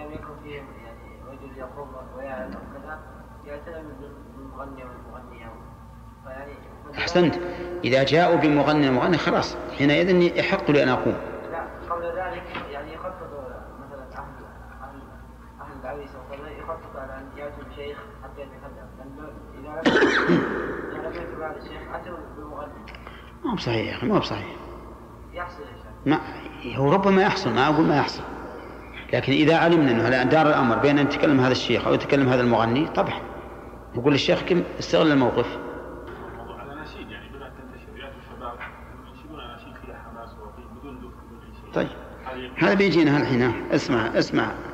لم يكن فيهم يعني رجل يقوم ويعلم كذا يعتنم بالمغني والمغنية فيعني. أحسنت، إذا جاءوا بمغني المغني خلاص حينئذ يحق لي أن أقوم. لا قبل ذلك يعني يخطط مثلا أهل العريس وكذا يخطط على أن يأتوا بشيخ حتى يتكلم، لأن إذا لم يأتوا بعد الشيخ أتوا بالمغني. ما هو صحيح يا أخي، ما هو صحيح. يحصل يا شيخ. ما هو ربما يحصل، ما أقول ما يحصل، لكن إذا علمنا أنه لا دار الأمر بين أن يتكلم هذا الشيخ أو يتكلم هذا المغني طبعا نقول للشيخ كم استغل الموقف. الموضوع على نشيد يعني بدأت تنتشر الشباب ينشدون أناشيد فيها حماس وبدون شيء. طيب هذا بيجينا الحين. اسمع